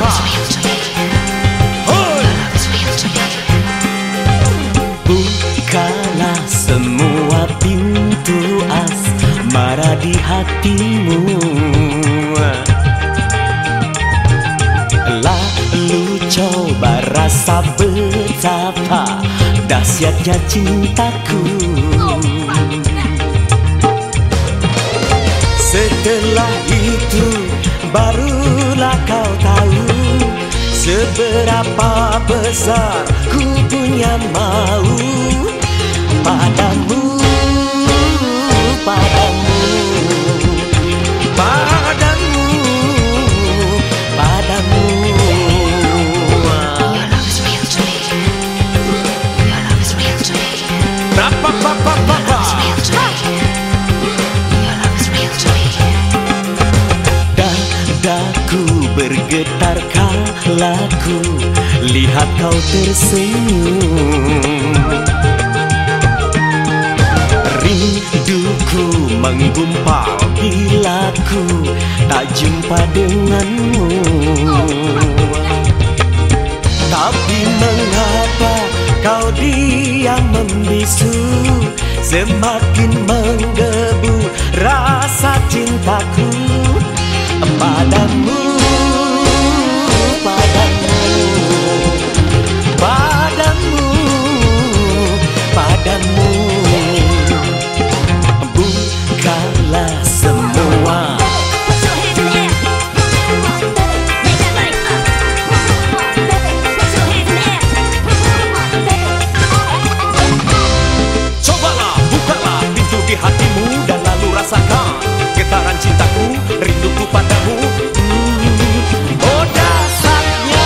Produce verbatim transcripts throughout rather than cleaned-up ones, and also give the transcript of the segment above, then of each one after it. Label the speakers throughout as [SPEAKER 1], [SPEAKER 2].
[SPEAKER 1] papa. Hoi.
[SPEAKER 2] Bukalah semua pintu asmara di hatimu, lalu coba rasa betapa dahsyatnya cintaku. Setelah itu barulah kau tahu seberapa besar ku punya mau padamu, padamu, padamu, padamu.
[SPEAKER 3] Your love is real to me. Your love is real to me.
[SPEAKER 1] Rapa papa papa.
[SPEAKER 2] Dadaku bergetar kala ku lihat kau tersenyum. Rinduku menggumpal bila ku tak jumpa denganmu. Tapi mengapa kau diam membisu, semakin menggebu rasa cintaku padamu, padamu, padamu, padamu. Bukalah semua.
[SPEAKER 1] Cobalah, bukalah pintu di hatimu dan lalu rasakan getaran cintaku, rinduku padamu. Hmm, oh dasarnya.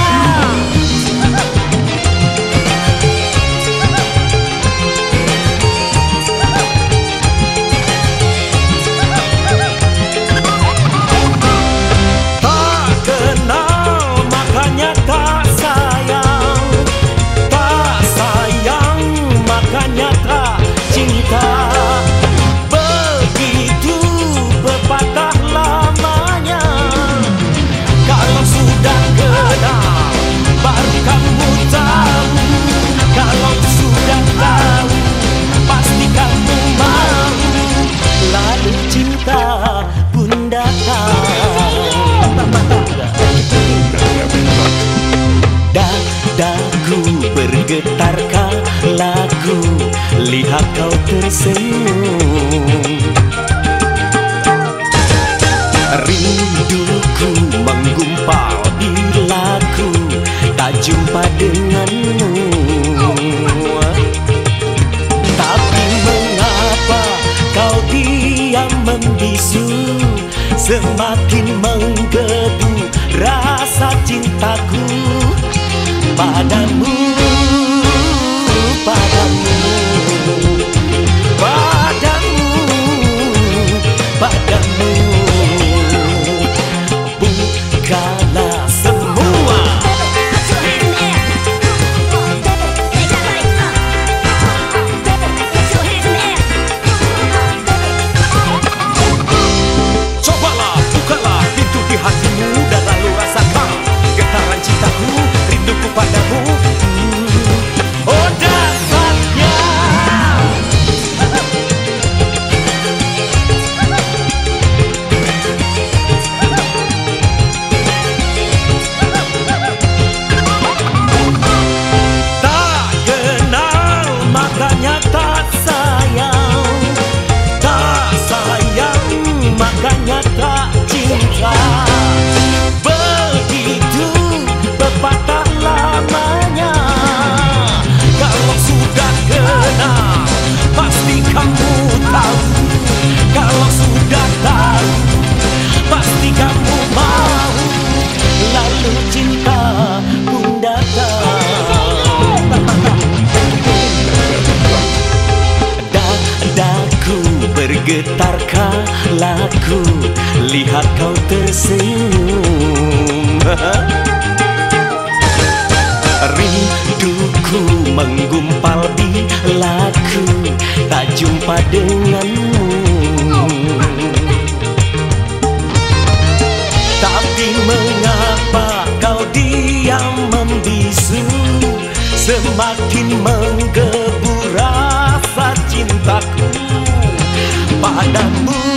[SPEAKER 1] Tak kenal makanya tak sayang, tak sayang makanya tak cinta. Begitu pepatah lamanya. Kalau sudah kenal baru kamu tahu. Kalau sudah tahu pasti kamu mau. Lalu cinta pun datang. Dadaku bergetar kala ku lihat kau tersenyum. Rinduku menggumpal bila ku tak jumpa denganmu. Tapi mengapa kau diam membisu, semakin menggebu rasa cintaku padamu, padamu, padamu, padamu. Bukalah semua. Cobalah, bukalah pintu di hatimu dan lalu rasakan getaran cintaku, rinduku padamu. Hmm, oh dasarnya. Tak kenal makanya tak sayang, tak sayang makanya tak cinta. Begitu pepatah lamanya. Kalau sudah kenal pasti kamu tahu. Kalau sudah tahu pasti kamu mau. Lalu cinta pun datang. Dadaku bergetar kala ku lihat kau tersenyum. Rinduku menggumpal bila ku tak jumpa denganmu. Tapi mengapa
[SPEAKER 2] bikin menggebu rasa cintaku padamu.